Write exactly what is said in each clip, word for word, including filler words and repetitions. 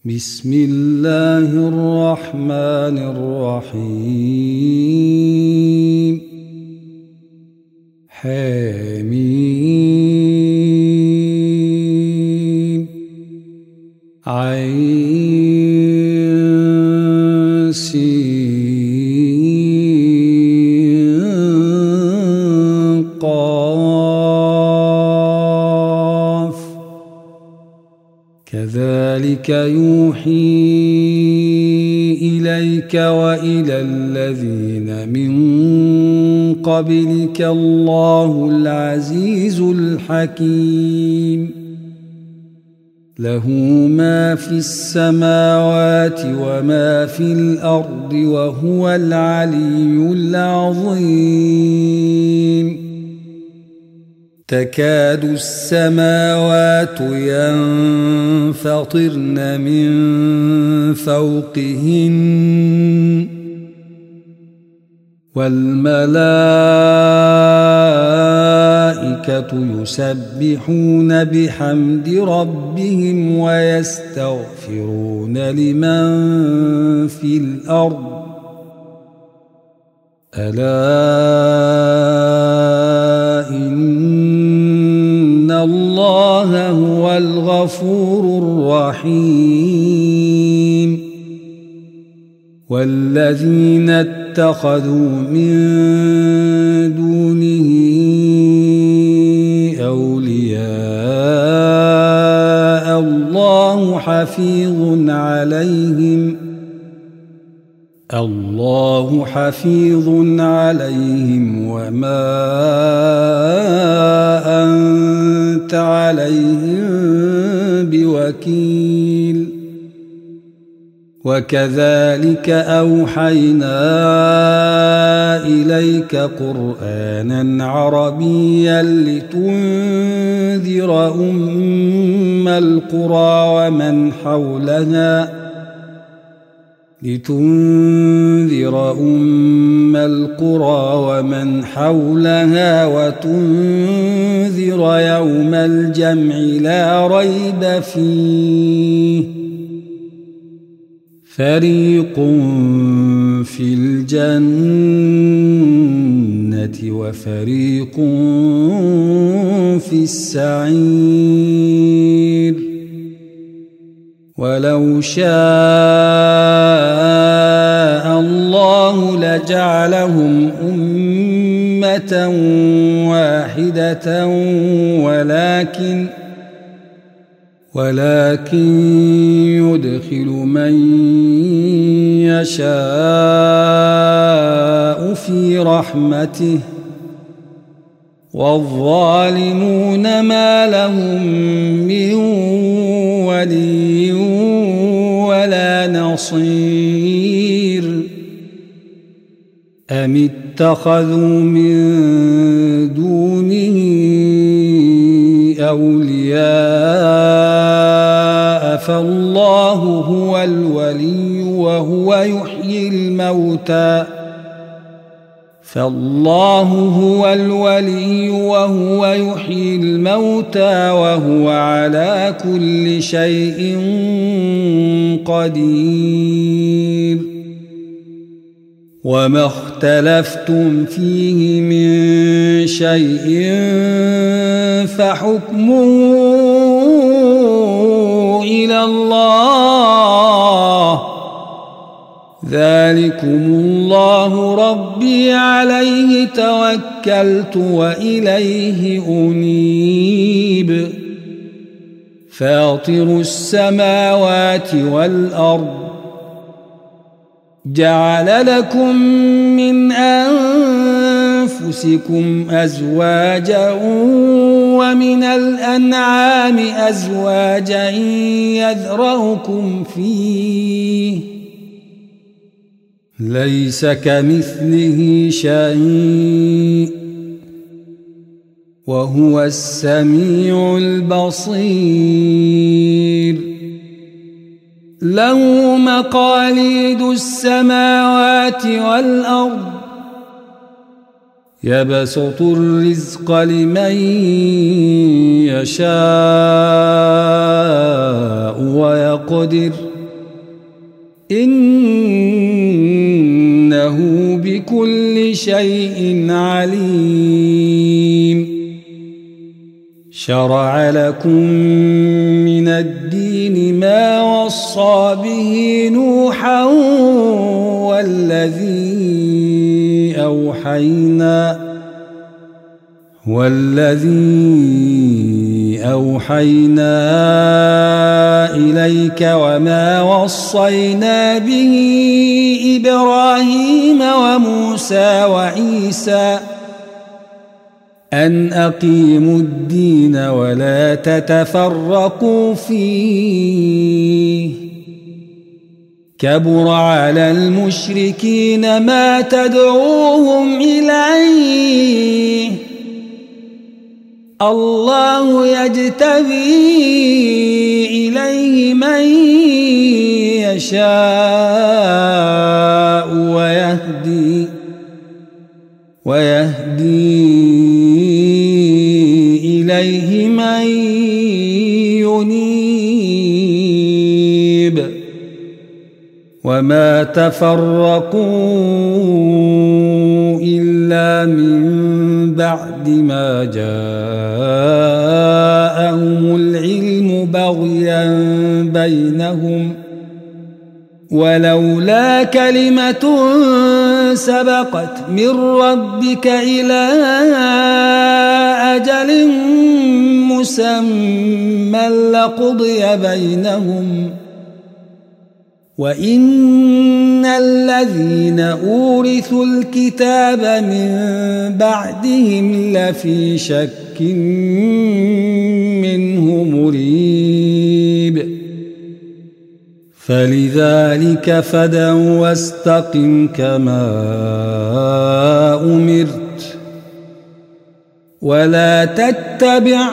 بسم الله الرحمن الرحيم حميم عين سين قاف كذلك يوحي إليك وإلى الذين من قبلك الله العزيز الحكيم له ما في السماوات وما في الأرض وهو العلي العظيم تكاد السماوات ينفطرن من فوقهن والملائكة يسبحون بحمد ربهم ويستغفرون لمن في الأرض ألا إن الله هو الغفور الرحيم والذين اتخذوا من دونه أولياء الله حفيظ عليهم الله حفيظ عليهم وما أنت عليهم بوكيل وكذلك أوحينا إليك قرآنا عربيا لتنذر أم القرى ومن حولها لتنذر أم القرى ومن حولها وتنذر يوم الجمع لا ريب فيه فريق في الجنة وفريق في السعير ولو شاء الله لجعلهم أمة واحدة ولكن ولكن يدخل من يشاء في رحمته والظالمون ما لهم من ولي ولا نصير أم اتخذوا من دونه أولياء فالله هو الولي وهو يحيي الموتى فالله هو الولي وهو يحيي الموتى وهو على كل شيء قدير وما اختلفتم فيه من شيء فحكمه إلى الله ذلكم الله ربي عليه توكلت وإليه أنيب فاطر السماوات والأرض جعل لكم من أنفسكم أزواجا ومن الأنعام أزواجا يذرأكم فيه ليس كمثله شيء وهو السميع البصير له مقاليد السماوات والأرض يبسط الرزق لمن يشاء ويقدر إنه بكل شيء عليم شرع لكم من الدين ما وصى به نوحا والذي أوحينا والذي أوحينا إليك وما وصينا به إبراهيم وموسى وعيسى أن أقيموا الدين ولا تتفرقوا فيه كبر على المشركين ما تدعوهم إليه الله يجتبي إليه من يشاء ويهدي ويهدي إليه من ينيب وما تفرقوا إلا من بعد ما جاءهم العلم بغيا بينهم ولولا كلمة سبقت من ربك إلى أجل مسمى لقضي بينهم وإن الذين أورثوا الكتاب من بعدهم لفي شك منه مريب فلذلك فادع واستقم كما أمرت ولا تتبع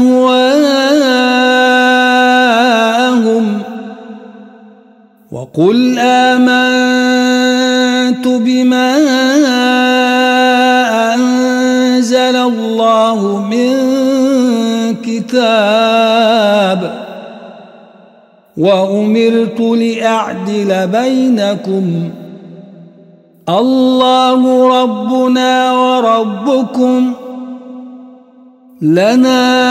أهواءهم وقل آمنت بما أنزل الله من كتاب وأمرت لأعدل بينكم الله ربنا وربكم لنا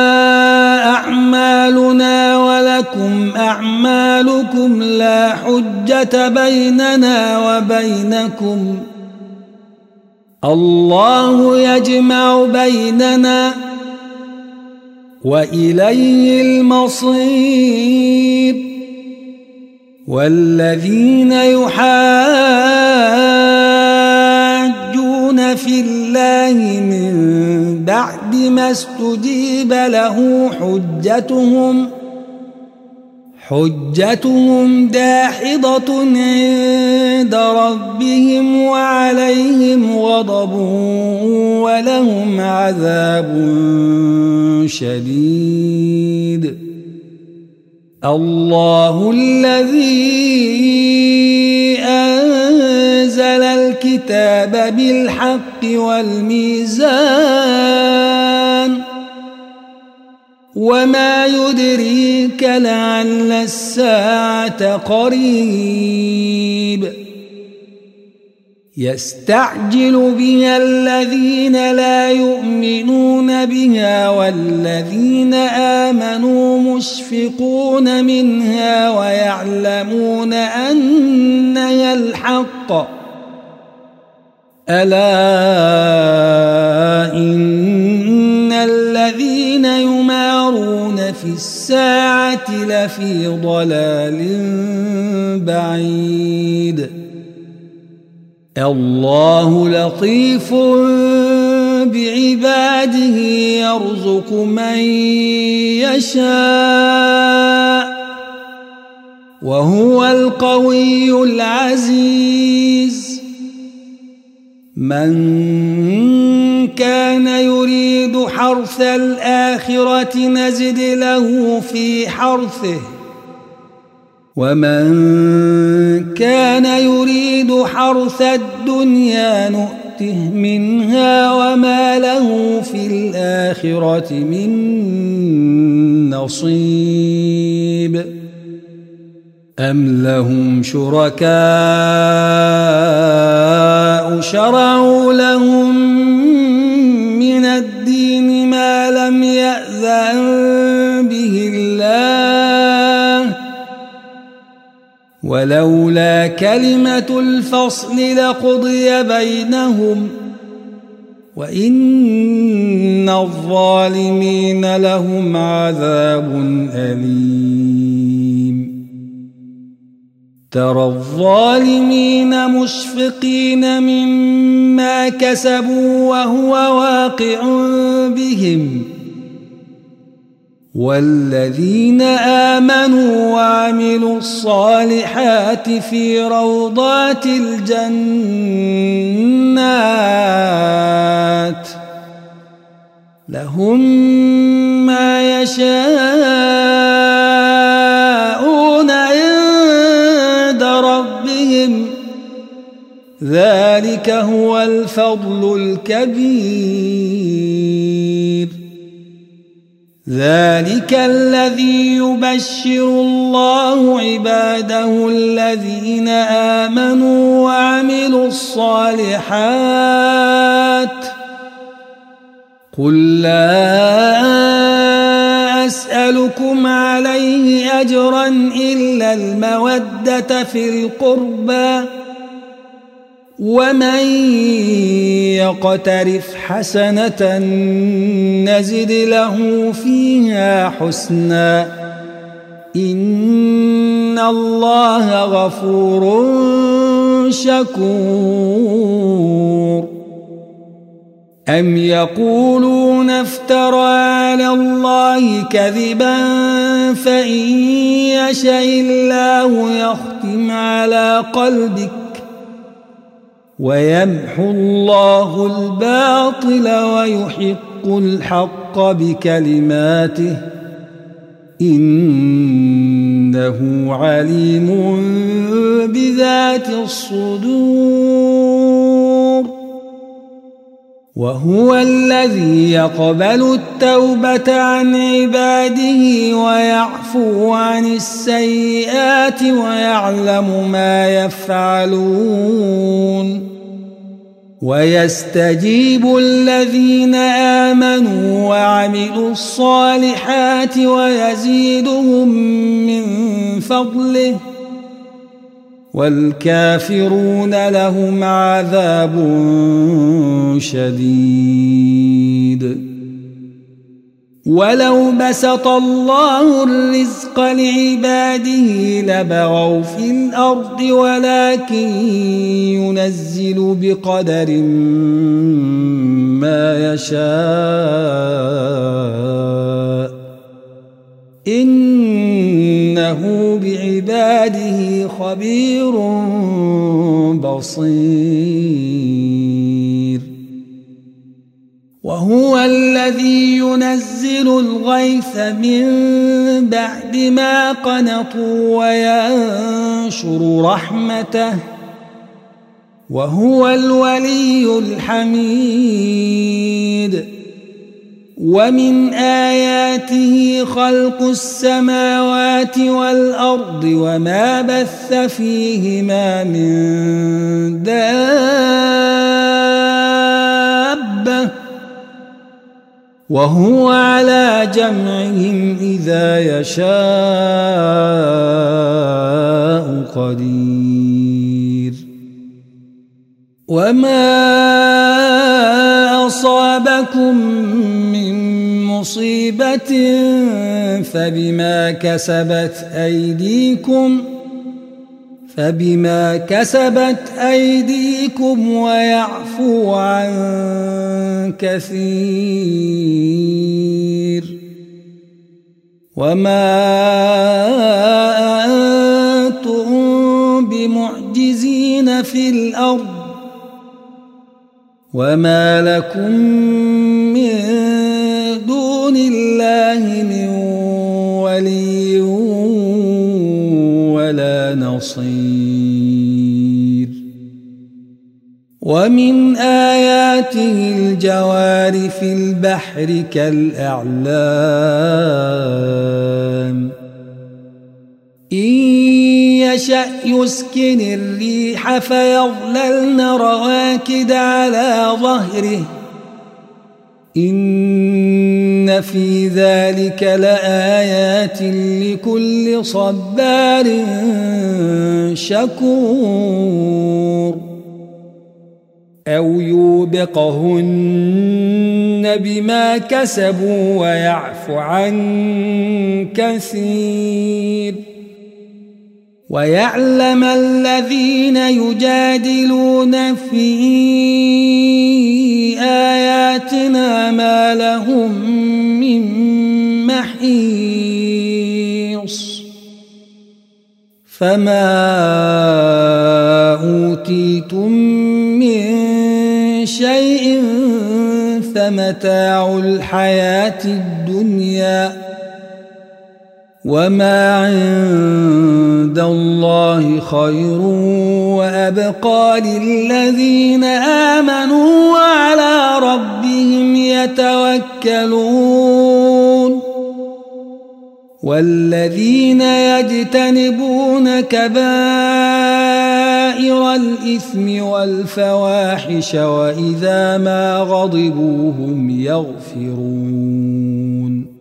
أعمالنا ولكم أعمالكم لا حجة بيننا وبينكم الله يجمع بيننا وإليه المصير والذين يحاجون في الله من بعد ما استجيب له حجتهم حجتهم داحضة عند ربهم وعليهم غضب ولهم عذاب شديد الله الذي أنزل الكتاب بالحق والميزان وما يدريك لعل الساعة قريب يستعجل بها الذين لا يؤمنون بها والذين آمنوا مشفقون منها ويعلمون أنها الحق ألا إن الذين يمارون في الساعة لفي ضلال بعيد الله لطيف بعباده يرزق من يشاء وهو القوي العزيز من كان يريد حرث الآخرة نزد له في حرثه ومن كان يريد حرث الدنيا نؤته منها وما له في الآخرة من نصيب أم لهم شركاء شرعوا لهم من الدين ما لم يأذن به الله ولولا كلمة الفصل لقضي بينهم وإن الظالمين لهم عذاب أليم ترى الظالمين مشفقين مما كسبوا وهو واقع بهم والذين آمنوا وعملوا الصالحات في روضات الجنات لهم ما يشاءون عند ربهم ذلك هو الفضل الكبير ذلك الذي يبشر الله عباده الذين آمنوا وعملوا الصالحات قل لا أسألكم عليه أجرا إلا المودة في القربى ومن يقترف حسنة نزد له فيها حسنا إن الله غفور شكور أم يقولون افترى على الله كذبا فإن يشاء الله يختم على قلبك ويمحو الله الباطل ويحق الحق بكلماته إنه عليم بذات الصدور وهو الذي يقبل التوبة عن عباده ويعفو عن السيئات ويعلم ما يفعلون ويستجيب الذين آمنوا وعملوا الصالحات ويزيدهم من فضله والكافرون لهم عذاب شديد ولو بسط الله الرزق لعباده لبغوا في الأرض ولكن ينزل بقدر ما يشاء إنه بعباده خبير بصير وهو الذي ينزل الغيث من بعد ما قنطوا وينشر رحمته وهو الولي الحميد ومن آياته خلق السماوات والأرض وما بث فيهما من دابة وهو على جمعهم إذا يشاء قدير وما أصابكم من مصيبة فبما كسبت أيديكم فبما كسبت أيديكم ويعفو عن كثير وما أنتم بمعجزين في الأرض وما لكم من دون الله من ولي ولا نصير ومن آياته الجوار في البحر كالأعلام إن يشأ يسكن الريح فيظللن رواكد على ظهره إن في ذلك لآيات لكل صبار شكور أو يوبقهن بما كسبوا ويعفو عن كثير ويعلم الذين يجادلون في آياتنا ما لهم من محيص فما أوتيتم من شيء فمتاع الحياة الدنيا وما عند الله خير وأبقى للذين آمنوا وعلى ربهم يتوكلون والذين يجتنبون كبائر الإثم والفواحش وإذا ما غضبوا هم يغفرون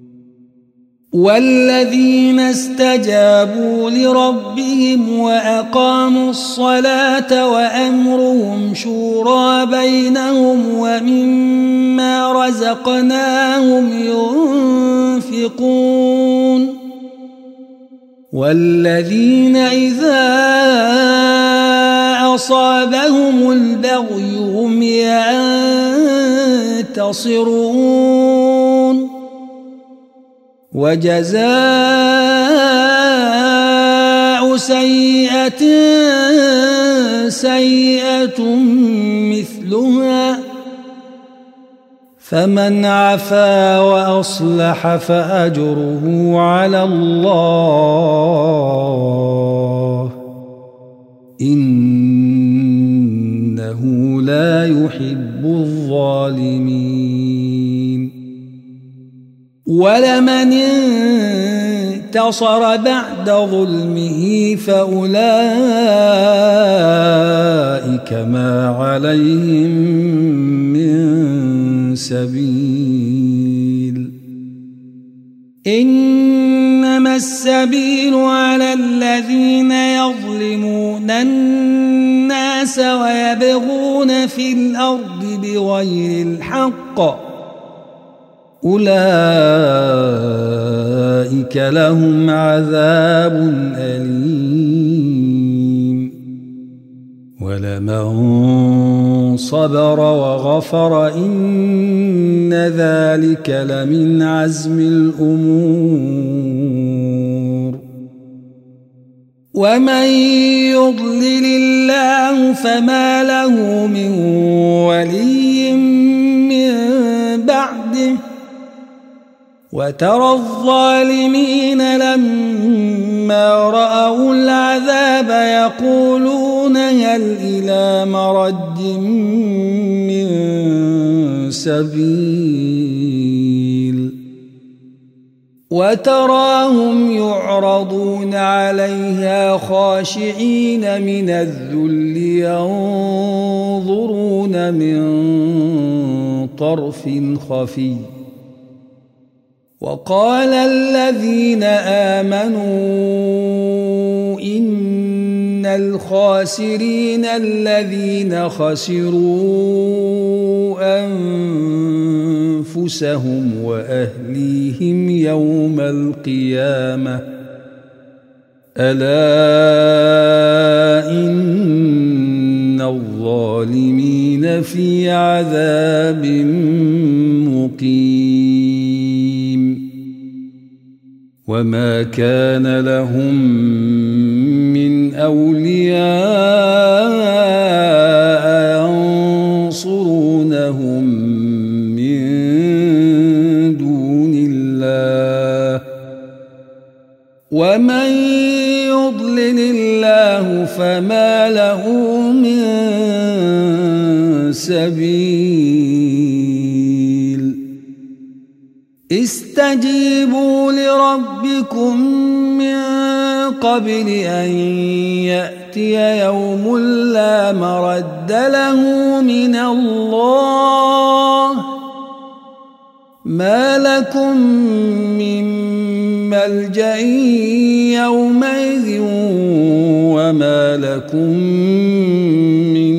والذين استجابوا لربهم وأقاموا الصلاة وأمرهم شورى بينهم ومما رزقناهم ينفقون والذين إذا أصابهم البغي هم ينتصرون وجزاء سيئة سيئة مثلها فمن عفا وأصلح فأجره على الله إنه لا يحب الظالمين ولمن انتصر بعد ظلمه فأولئك ما عليهم من سبيل إنما السبيل على الذين يظلمون الناس ويبغون في الأرض بغير الحق أولئك لهم عذاب أليم ولمن صبر وغفر إن ذلك لمن عزم الأمور ومن يضلل الله فما له من ولي من بعده وترى الظالمين لما رأوا العذاب يقولون هل إلى مرد من سبيل وتراهم يعرضون عليها خاشعين من الذل ينظرون من طرف خفي وقال الذين آمنوا إن الخاسرين الذين خسروا أنفسهم وأهليهم يوم القيامة ألا إن الظالمين في عذاب مقيم وما كان لهم من أولياء ينصرونهم من دون الله ومن يضلل الله فما له من سبيل استجيبوا لربكم من قبل أن يأتي يوم لا مرد له من الله ما لكم من ملجأ يومئذ وما لكم من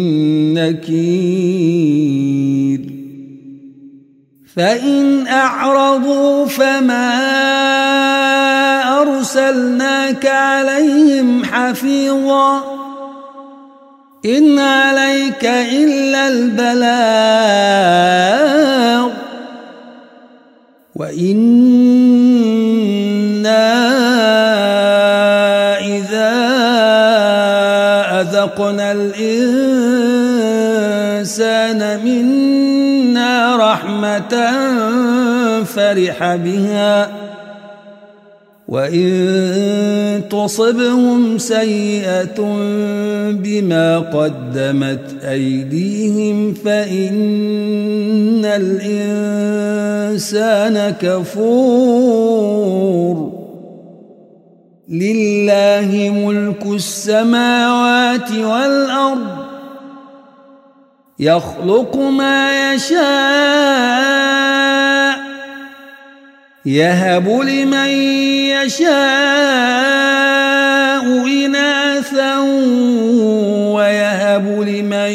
نكير فإن أعرضوا فما أرسلناك عليهم حفيظا إن عليك إلا البلاغ وإنا إذا أذقنا الإنسان منا رحمة فرح بها وإن تصبهم سيئة بما قدمت أيديهم فإن الإنسان كفور لله ملك السماوات والأرض يخلق ما يشاء يهب لمن يشاء إناثا ويهب لمن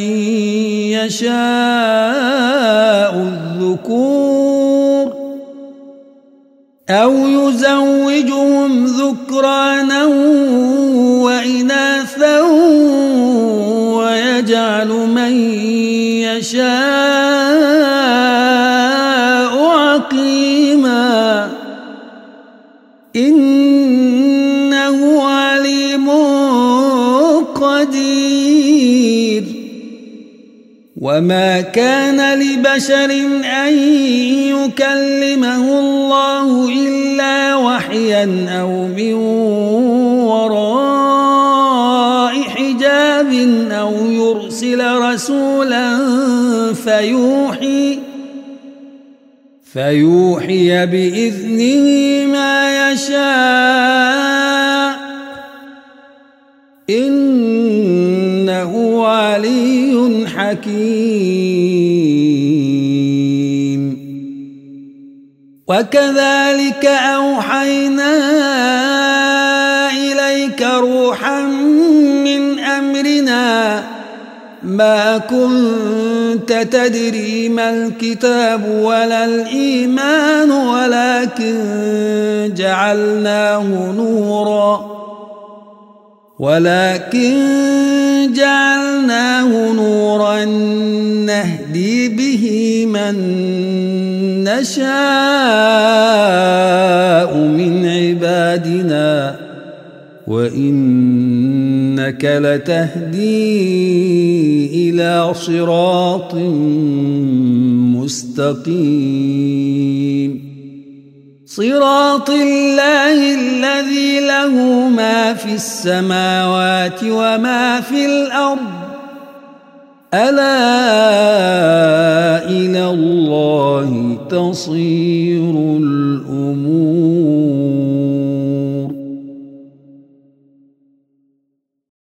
يشاء الذكور أو يزوجهم ذكرانا وإناثا ويجعل من يشاء عقيما إنه عليم قدير وما كان لبشر أن يكلمه الله إلا وحيا أو من وراء حجاب أو يرسل رسولا فيوحي فيوحي بإذنه ما يشاء إنه علي حكيم وكذلك أوحينا إليك روحا من أمرنا ما كنت تدري ما الكتاب ولا الإيمان ولكن جعلناه نورا ولكن جعلناه نورا نهدي به من نشاء من عبادنا وإنك لتهدي إلى صراط مستقيم صراط الله الذي له ما في السماوات وما في الأرض ألا إلى الله تصير